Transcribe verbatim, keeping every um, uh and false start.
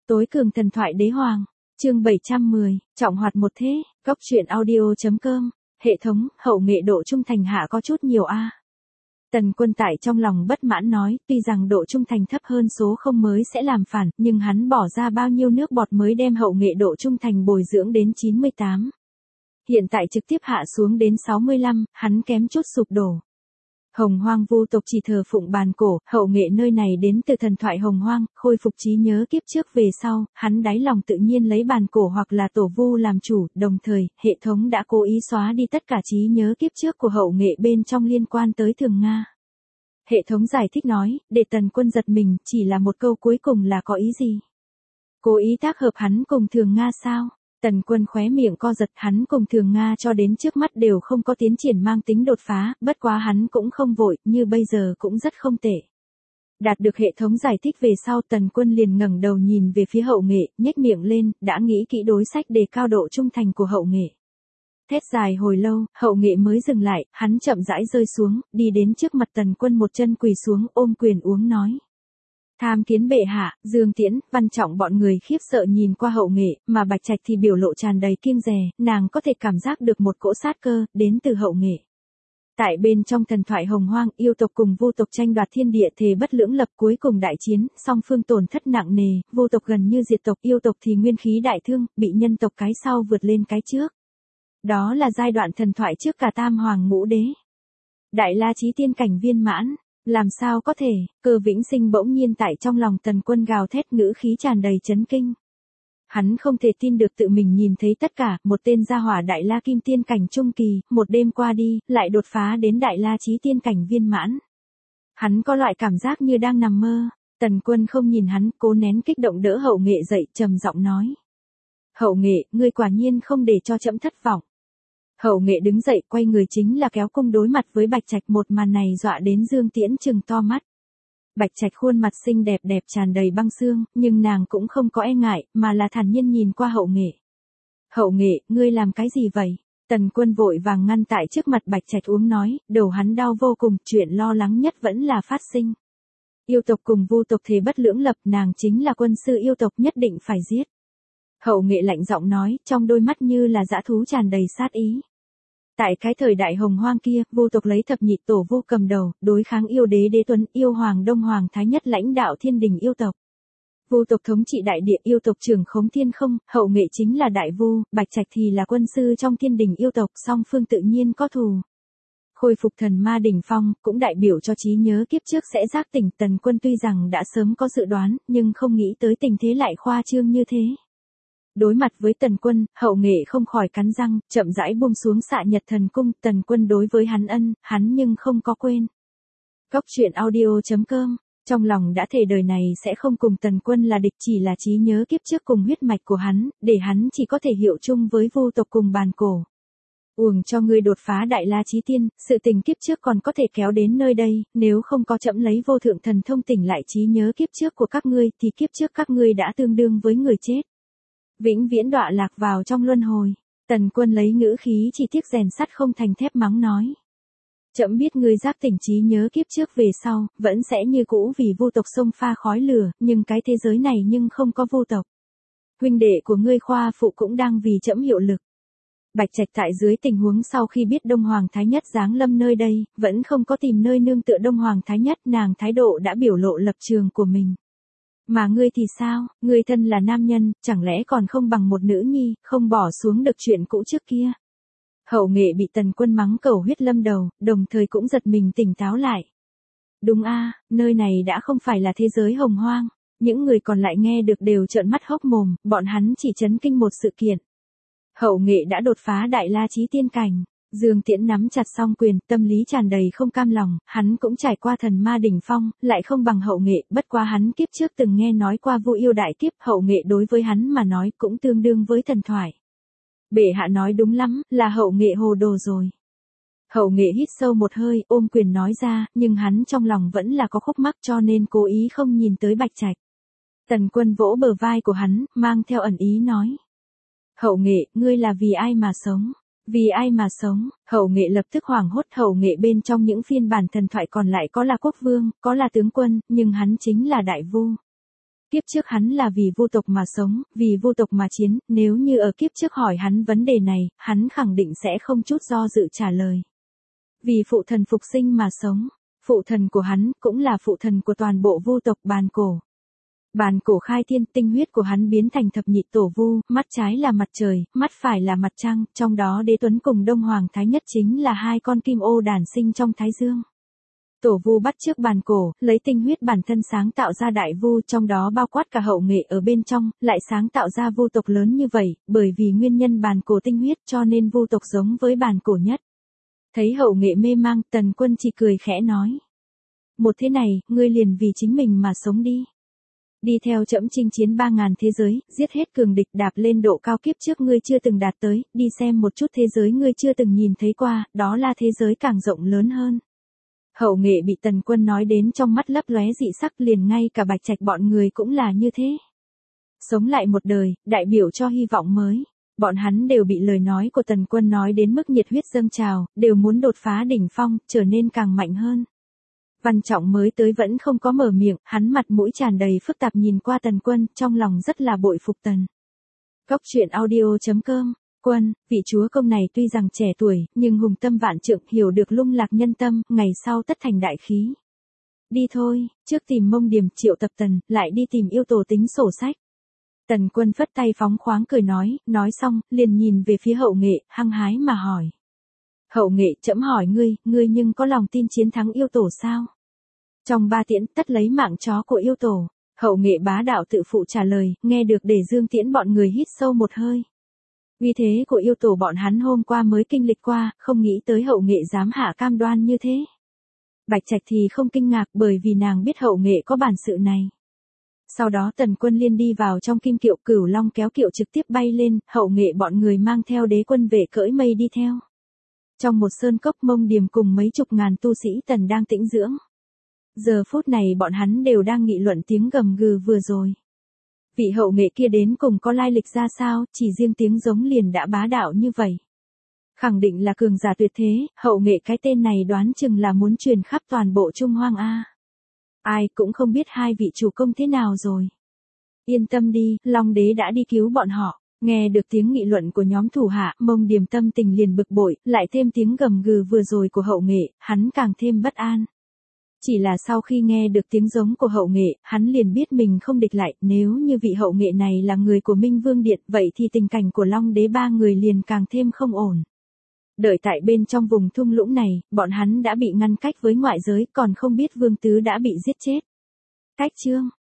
Tối cường thần thoại đế hoàng, chương bảy trăm mười, trọng hoạt một thế, góc truyện audio.com, hệ thống, hậu nghệ độ trung thành hạ có chút nhiều a. Tần Quân tại trong lòng bất mãn nói, tuy rằng độ trung thành thấp hơn số không mới sẽ làm phản, nhưng hắn bỏ ra bao nhiêu nước bọt mới đem hậu nghệ độ trung thành bồi dưỡng đến chín mươi tám. Hiện tại trực tiếp hạ xuống đến sáu mươi lăm, hắn kém chút sụp đổ. Hồng Hoang Vu tộc chỉ thờ phụng bàn cổ, hậu nghệ nơi này đến từ thần thoại Hồng Hoang, khôi phục trí nhớ kiếp trước về sau, hắn đáy lòng tự nhiên lấy bàn cổ hoặc là tổ vu làm chủ, đồng thời, hệ thống đã cố ý xóa đi tất cả trí nhớ kiếp trước của hậu nghệ bên trong liên quan tới Thường Nga. Hệ thống giải thích nói, để Tần Quân giật mình, chỉ là một câu cuối cùng là có ý gì? Cố ý tác hợp hắn cùng Thường Nga sao? Tần Quân khóe miệng co giật, hắn cùng Thường Nga cho đến trước mắt đều không có tiến triển mang tính đột phá, bất quá hắn cũng không vội, như bây giờ cũng rất không tệ. Đạt được hệ thống giải thích về sau, Tần Quân liền ngẩng đầu nhìn về phía hậu nghệ, nhếch miệng lên, đã nghĩ kỹ đối sách đề cao độ trung thành của hậu nghệ. Thét dài hồi lâu, hậu nghệ mới dừng lại, hắn chậm rãi rơi xuống, đi đến trước mặt Tần Quân một chân quỳ xuống, ôm quyền uống nói. Tham kiến bệ hạ, Dương Tiễn, Văn Trọng bọn người khiếp sợ nhìn qua hậu nghệ, mà Bạch Trạch thì biểu lộ tràn đầy kiêng dè, nàng có thể cảm giác được một cỗ sát cơ, đến từ hậu nghệ. Tại bên trong thần thoại Hồng Hoang, yêu tộc cùng vu tộc tranh đoạt thiên địa thề bất lưỡng lập, cuối cùng đại chiến, song phương tổn thất nặng nề, vu tộc gần như diệt tộc, yêu tộc thì nguyên khí đại thương, bị nhân tộc cái sau vượt lên cái trước. Đó là giai đoạn thần thoại trước cả tam hoàng ngũ đế. Đại La Chí tiên cảnh viên mãn. Làm sao có thể, Cơ Vĩnh Sinh bỗng nhiên tại trong lòng Tần Quân gào thét, ngữ khí tràn đầy chấn kinh. Hắn không thể tin được tự mình nhìn thấy tất cả, một tên gia hỏa Đại La Kim tiên cảnh trung kỳ, một đêm qua đi, lại đột phá đến Đại La Chí tiên cảnh viên mãn. Hắn có loại cảm giác như đang nằm mơ. Tần Quân không nhìn hắn, cố nén kích động đỡ hậu nghệ dậy, trầm giọng nói. Hậu nghệ, ngươi quả nhiên không để cho trẫm thất vọng. Hậu nghệ đứng dậy, quay người chính là kéo cung đối mặt với Bạch Trạch, một màn này dọa đến Dương Tiễn trừng to mắt. Bạch Trạch khuôn mặt xinh đẹp đẹp tràn đầy băng xương, nhưng nàng cũng không có e ngại, mà là thản nhiên nhìn qua hậu nghệ. Hậu nghệ, ngươi làm cái gì vậy? Tần Quân vội vàng ngăn tại trước mặt Bạch Trạch uống nói, đầu hắn đau vô cùng, chuyện lo lắng nhất vẫn là phát sinh. Yêu tộc cùng vu tộc thề bất lưỡng lập, nàng chính là quân sư yêu tộc, nhất định phải giết. Hậu nghệ lạnh giọng nói, trong đôi mắt như là dã thú tràn đầy sát ý. Tại cái thời đại Hồng Hoang kia, vu tộc lấy thập nhị tổ vu cầm đầu, đối kháng yêu đế Đế Tuấn, yêu hoàng Đông Hoàng Thái Nhất lãnh đạo thiên đình yêu tộc. Vu tộc thống trị đại địa, yêu tộc trưởng khống thiên không, hậu nghệ chính là đại vu, Bạch Trạch thì là quân sư trong thiên đình yêu tộc, song phương tự nhiên có thù. Khôi phục thần ma đỉnh phong, cũng đại biểu cho trí nhớ kiếp trước sẽ giác tỉnh. Tần Quân tuy rằng đã sớm có dự đoán, nhưng không nghĩ tới tình thế lại khoa trương như thế. Đối mặt với Tần Quân, hậu nghệ không khỏi cắn răng, chậm rãi buông xuống xạ nhật thần cung. Tần Quân đối với hắn ân, hắn nhưng không có quên. Góc truyện audio.com, trong lòng đã thề đời này sẽ không cùng Tần Quân là địch, chỉ là trí nhớ kiếp trước cùng huyết mạch của hắn, để hắn chỉ có thể hiệu chung với vu tộc cùng bàn cổ. Uổng cho ngươi đột phá Đại La Chí tiên, sự tình kiếp trước còn có thể kéo đến nơi đây, nếu không có trẫm lấy vô thượng thần thông tỉnh lại trí nhớ kiếp trước của các ngươi, thì kiếp trước các ngươi đã tương đương với người chết. Vĩnh viễn đọa lạc vào trong luân hồi. Tần Quân lấy ngữ khí chỉ tiếc rèn sắt không thành thép mắng nói. Trẫm biết ngươi giác tỉnh trí nhớ kiếp trước về sau, vẫn sẽ như cũ vì vu tộc xông pha khói lửa, nhưng cái thế giới này nhưng không có vu tộc. Huynh đệ của ngươi Khoa Phụ cũng đang vì trẫm hiệu lực. Bạch Trạch tại dưới tình huống sau khi biết Đông Hoàng Thái Nhất giáng lâm nơi đây, vẫn không có tìm nơi nương tựa Đông Hoàng Thái Nhất, nàng thái độ đã biểu lộ lập trường của mình. Mà ngươi thì sao, ngươi thân là nam nhân, chẳng lẽ còn không bằng một nữ nhi, không bỏ xuống được chuyện cũ trước kia. Hậu nghệ bị Tần Quân mắng cầu huyết lâm đầu, đồng thời cũng giật mình tỉnh táo lại. Đúng a, nơi này đã không phải là thế giới Hồng Hoang. Những người còn lại nghe được đều trợn mắt hốc mồm, bọn hắn chỉ chấn kinh một sự kiện. Hậu nghệ đã đột phá Đại La Chí tiên cảnh. Dương Tiễn nắm chặt song quyền, tâm lý tràn đầy không cam lòng, hắn cũng trải qua thần ma đỉnh phong, lại không bằng hậu nghệ, bất quá hắn kiếp trước từng nghe nói qua vu yêu đại kiếp, hậu nghệ đối với hắn mà nói cũng tương đương với thần thoại. Bệ hạ nói đúng lắm, là hậu nghệ hồ đồ rồi. Hậu nghệ hít sâu một hơi, ôm quyền nói ra, nhưng hắn trong lòng vẫn là có khúc mắc, cho nên cố ý không nhìn tới Bạch Trạch. Tần Quân vỗ bờ vai của hắn, mang theo ẩn ý nói. Hậu nghệ, ngươi là vì ai mà sống? Vì ai mà sống? Hậu nghệ lập tức hoảng hốt. Hậu nghệ bên trong những phiên bản thần thoại còn lại có là quốc vương, có là tướng quân, nhưng hắn chính là đại vu. Kiếp trước hắn là vì vu tộc mà sống, vì vu tộc mà chiến, nếu như ở kiếp trước hỏi hắn vấn đề này, hắn khẳng định sẽ không chút do dự trả lời. Vì phụ thần phục sinh mà sống, phụ thần của hắn cũng là phụ thần của toàn bộ vu tộc Bàn Cổ. Bàn Cổ khai thiên, tinh huyết của hắn biến thành thập nhị tổ vu, mắt trái là mặt trời, mắt phải là mặt trăng, trong đó Đế Tuấn cùng Đông Hoàng Thái Nhất chính là hai con kim ô đản sinh trong Thái Dương. Tổ vu bắt chước Bàn Cổ, lấy tinh huyết bản thân sáng tạo ra đại vu, trong đó bao quát cả Hậu Nghệ ở bên trong, lại sáng tạo ra vu tộc lớn như vậy, bởi vì nguyên nhân Bàn Cổ tinh huyết cho nên vu tộc giống với Bàn Cổ nhất. Thấy Hậu Nghệ mê mang, Tần Quân chỉ cười khẽ nói. Một thế này, ngươi liền vì chính mình mà sống đi. Đi theo trẫm chinh chiến ba ngàn thế giới, giết hết cường địch, đạp lên độ cao kiếp trước ngươi chưa từng đạt tới, đi xem một chút thế giới ngươi chưa từng nhìn thấy qua, đó là thế giới càng rộng lớn hơn. Hậu Nghệ bị Tần Quân nói đến trong mắt lấp lóe dị sắc, liền ngay cả Bạch Trạch bọn người cũng là như thế. Sống lại một đời, đại biểu cho hy vọng mới. Bọn hắn đều bị lời nói của Tần Quân nói đến mức nhiệt huyết dâng trào, đều muốn đột phá đỉnh phong, trở nên càng mạnh hơn. Văn Trọng mới tới vẫn không có mở miệng, hắn mặt mũi tràn đầy phức tạp nhìn qua Tần Quân, trong lòng rất là bội phục Tần. Góc truyện audio chấm com. Quân, vị chúa công này tuy rằng trẻ tuổi, nhưng hùng tâm vạn trượng, hiểu được lung lạc nhân tâm, ngày sau tất thành đại khí. Đi thôi, trước tìm Mông Điềm, triệu tập Tần, lại đi tìm yêu tổ tính sổ sách. Tần Quân phất tay phóng khoáng cười nói, nói xong, liền nhìn về phía Hậu Nghệ, hăng hái mà hỏi. Hậu Nghệ, trẫm hỏi ngươi, ngươi nhưng có lòng tin chiến thắng yêu tổ sao? Trong ba tiễn, tất lấy mạng chó của yêu tổ. Hậu Nghệ bá đạo tự phụ trả lời, nghe được để Dương Tiễn bọn người hít sâu một hơi. Uy thế của yêu tổ bọn hắn hôm qua mới kinh lịch qua, không nghĩ tới Hậu Nghệ dám hạ cam đoan như thế. Bạch Trạch thì không kinh ngạc bởi vì nàng biết Hậu Nghệ có bản sự này. Sau đó Tần Quân liên đi vào trong kim kiệu, Cửu Long kéo kiệu trực tiếp bay lên, Hậu Nghệ bọn người mang theo đế quân vệ cưỡi mây đi theo. Trong một sơn cốc, Mông Điềm cùng mấy chục ngàn tu sĩ Tần đang tĩnh dưỡng. Giờ phút này bọn hắn đều đang nghị luận tiếng gầm gừ vừa rồi. Vị Hậu Nghệ kia đến cùng có lai lịch ra sao, chỉ riêng tiếng giống liền đã bá đạo như vậy. Khẳng định là cường giả tuyệt thế, Hậu Nghệ cái tên này đoán chừng là muốn truyền khắp toàn bộ Trung Hoang A. Ai cũng không biết hai vị chủ công thế nào rồi. Yên tâm đi, Long Đế đã đi cứu bọn họ. Nghe được tiếng nghị luận của nhóm thủ hạ, Mông Điềm tâm tình liền bực bội, lại thêm tiếng gầm gừ vừa rồi của Hậu Nghệ, hắn càng thêm bất an. Chỉ là sau khi nghe được tiếng giống của Hậu Nghệ, hắn liền biết mình không địch lại, nếu như vị Hậu Nghệ này là người của Minh Vương Điện, vậy thì tình cảnh của Long Đế ba người liền càng thêm không ổn. Đợi tại bên trong vùng thung lũng này, bọn hắn đã bị ngăn cách với ngoại giới, còn không biết Vương Tứ đã bị giết chết. Cách chương